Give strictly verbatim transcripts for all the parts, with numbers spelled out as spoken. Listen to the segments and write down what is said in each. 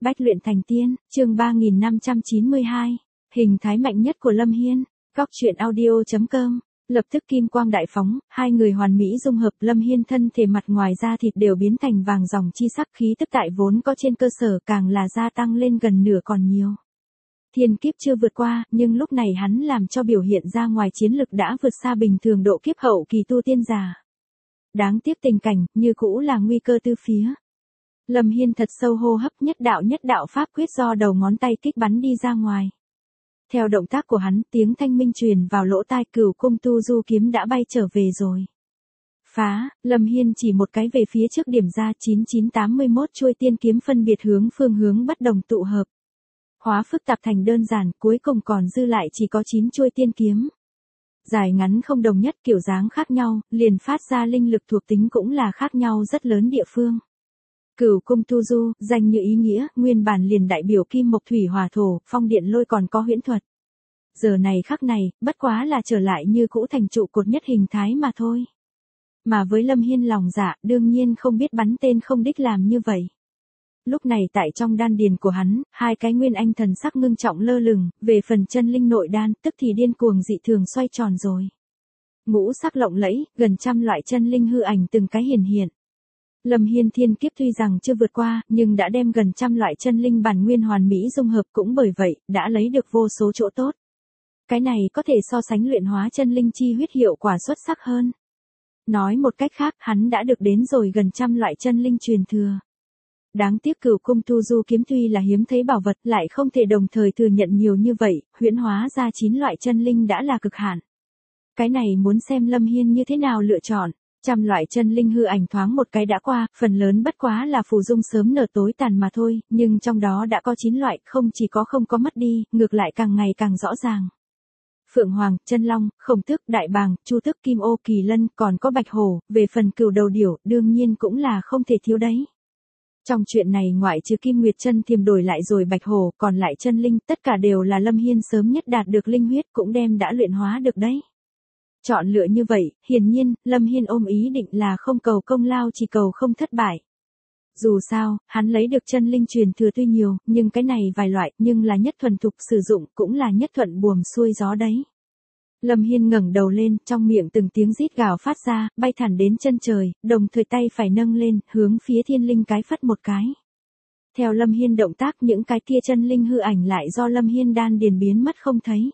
Bách luyện thành tiên, chương ba nghìn năm trăm chín mươi hai. Hình thái mạnh nhất của Lâm Hiên. Góc truyện audio chấm com. Lập tức kim quang đại phóng, hai người hoàn mỹ dung hợp. Lâm Hiên thân thể mặt ngoài da thịt đều biến thành vàng ròng chi sắc, khí tức tại vốn có trên cơ sở càng là gia tăng lên gần nửa còn nhiều. Thiên kiếp chưa vượt qua, nhưng lúc này hắn làm cho biểu hiện ra ngoài chiến lực đã vượt xa bình thường độ kiếp hậu kỳ tu tiên giả. Đáng tiếc tình cảnh, như cũ là nguy cơ từ phía. Lâm Hiên thật sâu hô hấp, nhất đạo nhất đạo pháp quyết do đầu ngón tay kích bắn đi ra ngoài. Theo động tác của hắn, tiếng thanh minh truyền vào lỗ tai, Cửu Cung Tu Du kiếm đã bay trở về rồi. Phá, Lâm Hiên chỉ một cái về phía trước điểm ra, chín chín tám mươi mốt chuôi tiên kiếm phân biệt hướng phương hướng bất đồng tụ hợp. Hóa phức tạp thành đơn giản, cuối cùng còn dư lại chỉ có chín chuôi tiên kiếm. Dài ngắn không đồng nhất, kiểu dáng khác nhau, liền phát ra linh lực thuộc tính cũng là khác nhau rất lớn địa phương. Cửu Cung Tu Du, danh như ý nghĩa, nguyên bản liền đại biểu kim mộc thủy hỏa thổ, phong điện lôi còn có huyễn thuật. Giờ này khắc này, bất quá là trở lại như cũ thành trụ cột nhất hình thái mà thôi. Mà với Lâm Hiên lòng dạ, đương nhiên không biết bắn tên không đích làm như vậy. Lúc này tại trong đan điền của hắn, hai cái nguyên anh thần sắc ngưng trọng lơ lửng, về phần chân linh nội đan, tức thì điên cuồng dị thường xoay tròn rồi. Ngũ sắc lộng lẫy, gần trăm loại chân linh hư ảnh từng cái hiển hiện. Lâm Hiên thiên kiếp tuy rằng chưa vượt qua, nhưng đã đem gần trăm loại chân linh bản nguyên hoàn mỹ dung hợp, cũng bởi vậy, đã lấy được vô số chỗ tốt. Cái này có thể so sánh luyện hóa chân linh chi huyết hiệu quả xuất sắc hơn. Nói một cách khác, hắn đã được đến rồi gần trăm loại chân linh truyền thừa. Đáng tiếc Cửu Cung Tu Du kiếm tuy là hiếm thấy bảo vật, lại không thể đồng thời thừa nhận nhiều như vậy, huyễn hóa ra chín loại chân linh đã là cực hạn. Cái này muốn xem Lâm Hiên như thế nào lựa chọn. Trăm loại chân linh hư ảnh thoáng một cái đã qua, phần lớn bất quá là phù dung sớm nở tối tàn mà thôi, nhưng trong đó đã có chín loại, không chỉ có không có mất đi, ngược lại càng ngày càng rõ ràng. Phượng Hoàng, Chân Long, Khổng Tước, Đại Bàng, Chu Tước, Kim Ô, Kỳ Lân, còn có Bạch Hổ, về phần Cửu Đầu Điểu, đương nhiên cũng là không thể thiếu đấy. Trong chuyện này ngoại trừ Kim Nguyệt Chân Thiềm đổi lại rồi Bạch Hổ, còn lại chân linh, tất cả đều là Lâm Hiên sớm nhất đạt được linh huyết, cũng đem đã luyện hóa được đấy. Chọn lựa như vậy, hiển nhiên, Lâm Hiên ôm ý định là không cầu công lao, chỉ cầu không thất bại. Dù sao, hắn lấy được chân linh truyền thừa tuy nhiều, nhưng cái này vài loại, nhưng là nhất thuần thục sử dụng, cũng là nhất thuận buồm xuôi gió đấy. Lâm Hiên ngẩng đầu lên, trong miệng từng tiếng rít gào phát ra, bay thẳng đến chân trời, đồng thời tay phải nâng lên, hướng phía thiên linh cái phất một cái. Theo Lâm Hiên động tác, những cái kia chân linh hư ảnh lại do Lâm Hiên đan điền biến mất không thấy.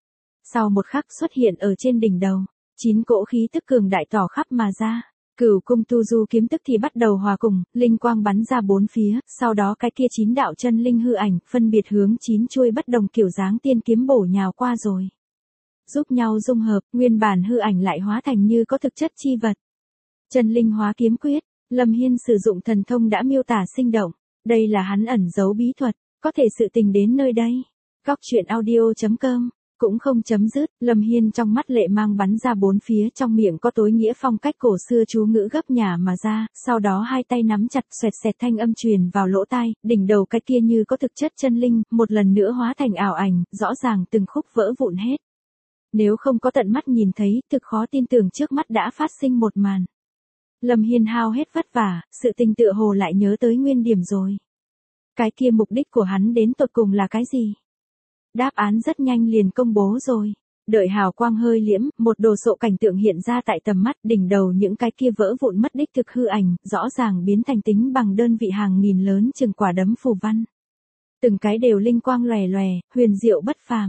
Sau một khắc xuất hiện ở trên đỉnh đầu, chín cỗ khí tức cường đại tỏ khắp mà ra. Cửu Cung Tu Du kiếm tức thì bắt đầu hòa cùng, linh quang bắn ra bốn phía, sau đó cái kia chín đạo chân linh hư ảnh, phân biệt hướng chín chuôi bất đồng kiểu dáng tiên kiếm bổ nhào qua rồi. Giúp nhau dung hợp, nguyên bản hư ảnh lại hóa thành như có thực chất chi vật. Chân linh hóa kiếm quyết, Lâm Hiên sử dụng thần thông đã miêu tả sinh động, đây là hắn ẩn giấu bí thuật, có thể sự tình đến nơi đây. Góc truyện audio chấm com. Cũng không chấm dứt, Lâm Hiên trong mắt lệ mang bắn ra bốn phía, trong miệng có tối nghĩa phong cách cổ xưa chú ngữ gấp nhả mà ra, sau đó hai tay nắm chặt, xoẹt xẹt thanh âm truyền vào lỗ tai, đỉnh đầu cái kia như có thực chất chân linh, một lần nữa hóa thành ảo ảnh, rõ ràng từng khúc vỡ vụn hết. Nếu không có tận mắt nhìn thấy, thực khó tin tưởng trước mắt đã phát sinh một màn. Lâm Hiên hao hết vất vả, sự tình tựa hồ lại nhớ tới nguyên điểm rồi. Cái kia mục đích của hắn đến tột cùng là cái gì? Đáp án rất nhanh liền công bố rồi. Đợi hào quang hơi liễm, một đồ sộ cảnh tượng hiện ra tại tầm mắt, đỉnh đầu những cái kia vỡ vụn mất đích thực hư ảnh, rõ ràng biến thành tính bằng đơn vị hàng nghìn lớn chừng quả đấm phù văn. Từng cái đều linh quang lòe lòe, huyền diệu bất phàm.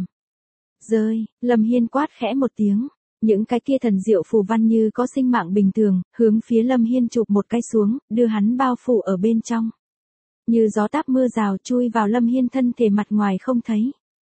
Rơi, Lâm Hiên quát khẽ một tiếng, những cái kia thần diệu phù văn như có sinh mạng bình thường, hướng phía Lâm Hiên chụp một cái xuống, đưa hắn bao phủ ở bên trong. Như gió táp mưa rào chui vào Lâm Hiên thân thể mặt ngoài không thấy.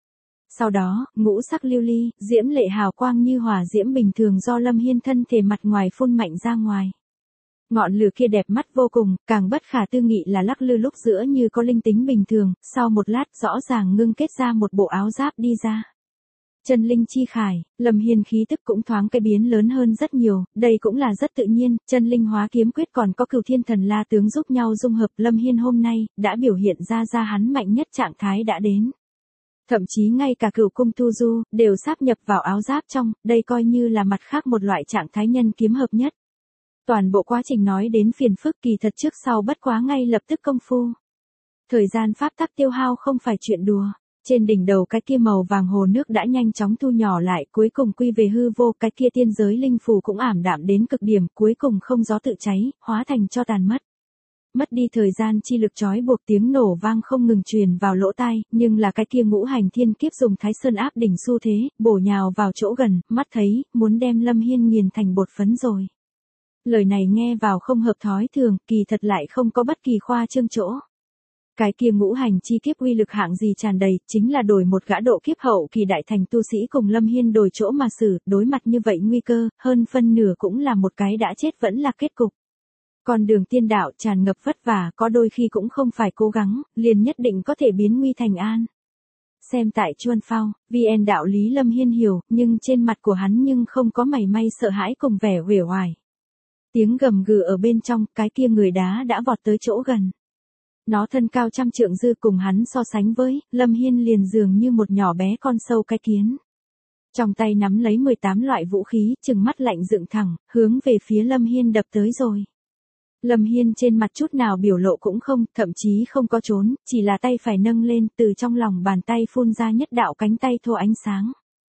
Sau đó, ngũ sắc lưu ly, diễm lệ hào quang như hỏa diễm bình thường do Lâm Hiên thân thể mặt ngoài phun mạnh ra ngoài. Ngọn lửa kia đẹp mắt vô cùng, càng bất khả tư nghị là lắc lư lúc giữa như có linh tính bình thường, sau một lát rõ ràng ngưng kết ra một bộ áo giáp đi ra. Chân linh chi khải, Lâm Hiên khí tức cũng thoáng cái biến lớn hơn rất nhiều, đây cũng là rất tự nhiên, chân linh hóa kiếm quyết còn có Cửu Thiên Thần La tướng giúp nhau dung hợp, Lâm Hiên hôm nay đã biểu hiện ra ra hắn mạnh nhất trạng thái đã đến. Thậm chí ngay cả Cửu Cung Tu Du đều sáp nhập vào áo giáp trong, đây coi như là mặt khác một loại trạng thái nhân kiếm hợp nhất. Toàn bộ quá trình nói đến phiền phức kỳ thật trước sau bất quá ngay lập tức công phu. Thời gian pháp tắc tiêu hao không phải chuyện đùa. Trên đỉnh đầu cái kia màu vàng hồ nước đã nhanh chóng thu nhỏ lại, cuối cùng quy về hư vô, cái kia tiên giới linh phù cũng ảm đạm đến cực điểm, cuối cùng không gió tự cháy, hóa thành cho tàn mất. Mất đi thời gian chi lực trói buộc, tiếng nổ vang không ngừng truyền vào lỗ tai, nhưng là cái kia ngũ hành thiên kiếp dùng Thái Sơn áp đỉnh xu thế, bổ nhào vào chỗ gần, mắt thấy, muốn đem Lâm Hiên nghiền thành bột phấn rồi. Lời này nghe vào không hợp thói thường, kỳ thật lại không có bất kỳ khoa trương chỗ. Cái kia ngũ hành chi kiếp uy lực hạng gì tràn đầy, chính là đổi một gã độ kiếp hậu kỳ đại thành tu sĩ cùng Lâm Hiên đổi chỗ mà xử, đối mặt như vậy nguy cơ, hơn phân nửa cũng là một cái đã chết vẫn là kết cục. Con đường tiên đạo tràn ngập vất vả, có đôi khi cũng không phải cố gắng, liền nhất định có thể biến nguy thành an. Xem tại Chuan Phao, vê en đạo lý Lâm Hiên hiểu, nhưng trên mặt của hắn nhưng không có mảy may sợ hãi cùng vẻ uể oải. Tiếng gầm gừ ở bên trong, cái kia người đá đã vọt tới chỗ gần. Nó thân cao trăm trượng dư, cùng hắn so sánh với, Lâm Hiên liền dường như một nhỏ bé con sâu cái kiến. Trong tay nắm lấy mười tám loại vũ khí, trừng mắt lạnh dựng thẳng, hướng về phía Lâm Hiên đập tới rồi. Lâm Hiên trên mặt chút nào biểu lộ cũng không, thậm chí không có trốn, chỉ là tay phải nâng lên, từ trong lòng bàn tay phun ra nhất đạo cánh tay thô ánh sáng.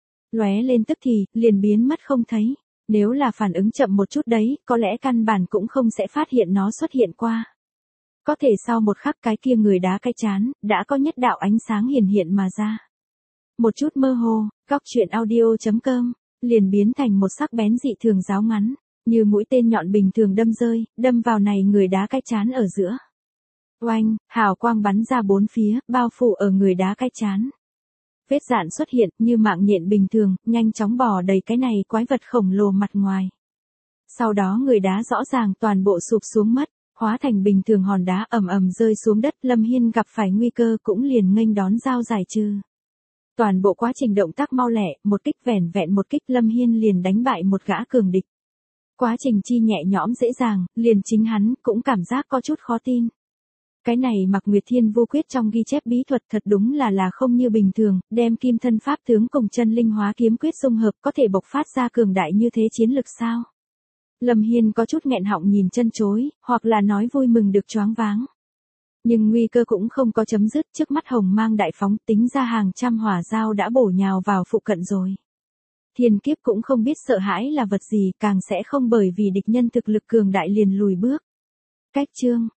Lóe lên tức thì, liền biến mất không thấy. Nếu là phản ứng chậm một chút đấy, có lẽ căn bản cũng không sẽ phát hiện nó xuất hiện qua. Có thể sau một khắc cái kia người đá cái chán, đã có nhất đạo ánh sáng hiển hiện mà ra. Một chút mơ hồ, góc truyện audio chấm com, liền biến thành một sắc bén dị thường giáo ngắn, như mũi tên nhọn bình thường đâm rơi, đâm vào này người đá cái chán ở giữa. Oanh, hào quang bắn ra bốn phía, bao phủ ở người đá cái chán. Vết rạn xuất hiện như mạng nhện bình thường, nhanh chóng bò đầy cái này quái vật khổng lồ mặt ngoài. Sau đó người đá rõ ràng toàn bộ sụp xuống mất, hóa thành bình thường hòn đá ầm ầm rơi xuống đất. Lâm Hiên gặp phải nguy cơ cũng liền nghênh đón giao giải trừ. Toàn bộ quá trình động tác mau lẹ, một kích vẻn vẹn một kích Lâm Hiên liền đánh bại một gã cường địch. Quá trình chi nhẹ nhõm dễ dàng, liền chính hắn cũng cảm giác có chút khó tin. Cái này Mạc Nguyệt Thiên Vô Quyết trong ghi chép bí thuật thật đúng là là không như bình thường, đem kim thân pháp tướng cùng chân linh hóa kiếm quyết dung hợp có thể bộc phát ra cường đại như thế chiến lực sao? Lâm Hiên có chút nghẹn họng nhìn chân chối, hoặc là nói vui mừng được choáng váng. Nhưng nguy cơ cũng không có chấm dứt, trước mắt hồng mang đại phóng, tính ra hàng trăm hỏa dao đã bổ nhào vào phụ cận rồi. Thiên kiếp cũng không biết sợ hãi là vật gì, càng sẽ không bởi vì địch nhân thực lực cường đại liền lùi bước. Cách chương